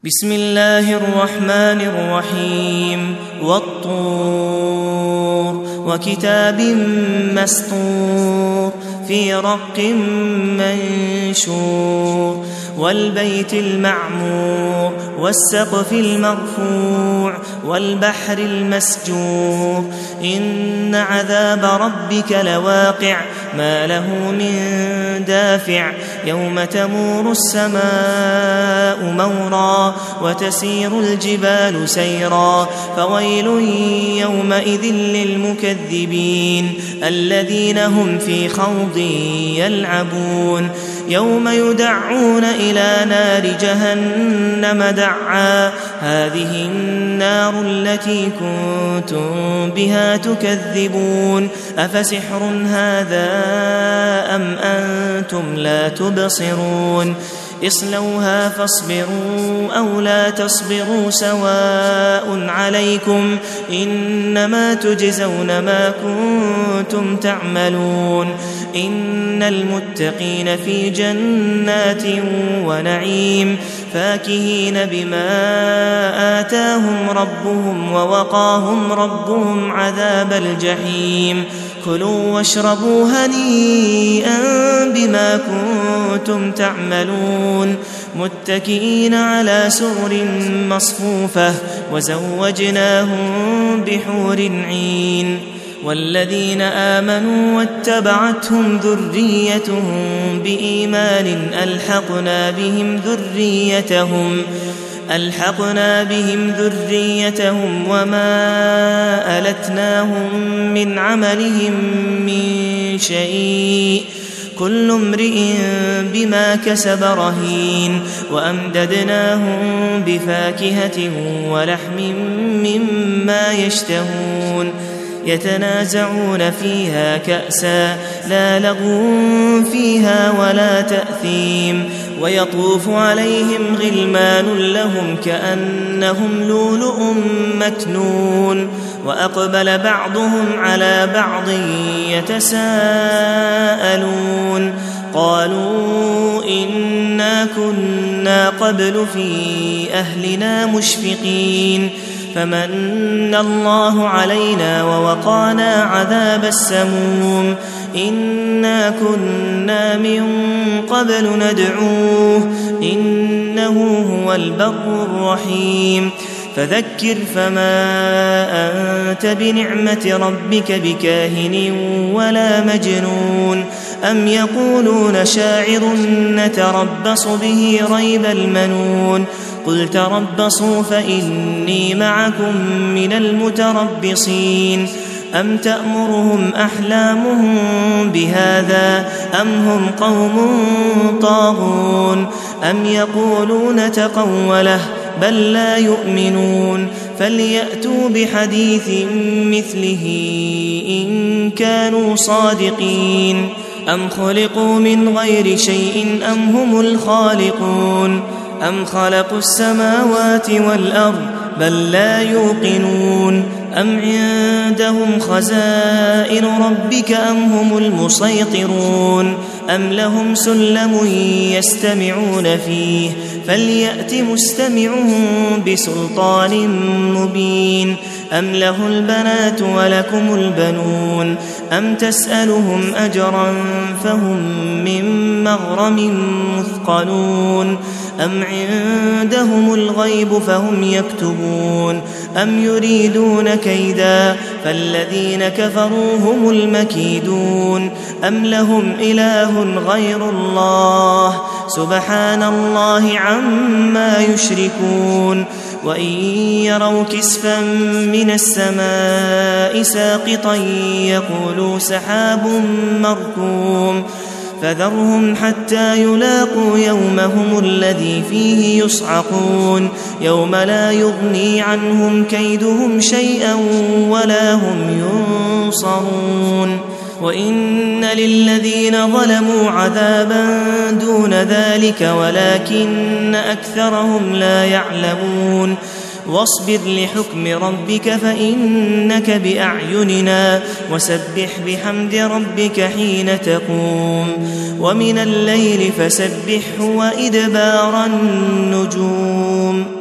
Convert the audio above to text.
بسم الله الرحمن الرحيم والطور وكتاب مسطور في رق منشور والبيت المعمور والسقف المرفوع والبحر المسجور إن عذاب ربك لواقع ما له من دافع يوم تمور السماء مورا وتسير الجبال سيرا فويل يومئذ للمكذبين الذين هم في خوض يلعبون يوم يدعون إلى نار جهنم دعا هذه النار التي كنتم بها تكذبون أفسحر هذا أم أنتم لا تبصرون اصلوها فاصبروا أو لا تصبروا سواء عليكم إنما تجزون ما كنتم تعملون إن المتقين في جنات ونعيم فاكهين بما آتاهم ربهم ووقاهم ربهم عذاب الجحيم كلوا واشربوا هنيئا بما كنتم تعملون متكئين على سرر مصفوفة وزوجناهم بحور عين والذين آمنوا واتبعتهم ذريتهم بإيمان ألحقنا بهم ذريتهم وما ألتناهم من عملهم من شيء كل امرئ بما كسب رهين وأمددناهم بفاكهة ولحم مما يشتهون يتنازعون فيها كأسا لا لغو فيها ولا تأثيم ويطوف عليهم غلمان لهم كأنهم لؤلؤ مكنون وأقبل بعضهم على بعض يتساءلون قالوا إنا كنا قبل في أهلنا مشفقين فمن الله علينا ووقانا عذاب السموم إنا كنا من قبل ندعوه إنه هو البر الرحيم فذكر فما أنت بنعمة ربك بكاهن ولا مجنون أم يقولون شاعر نتربص به ريب المنون قل تربصوا فإني معكم من المتربصين أم تأمرهم أحلامهم بهذا أم هم قوم طاغون أم يقولون تقوله بل لا يؤمنون فليأتوا بحديث مثله إن كانوا صادقين أم خلقوا من غير شيء أم هم الخالقون أم خلقوا السماوات والأرض بل لا يوقنون أم عندهم خزائن ربك أم هم المسيطرون أم لهم سلم يستمعون فيه فليأت مستمعهم بسلطان مبين أم له البنات ولكم البنون أم تسألهم أجرا فهم من مغرم مثقلون أم عندهم الغيب فهم يكتبون أم يريدون كيدا فالذين كفروا هم المكيدون أم لهم إله غير الله سبحان الله عما يشركون وإن يروا كسفا من السماء ساقطا يقولوا سحاب مركوم فذرهم حتى يلاقوا يومهم الذي فيه يصعقون يوم لا يغني عنهم كيدهم شيئا ولا هم ينصرون وإن للذين ظلموا عذابا دون ذلك ولكن أكثرهم لا يعلمون واصبر لحكم ربك فإنك بأعيننا وسبح بحمد ربك حين تقوم ومن الليل فسبحه وإدبار النجوم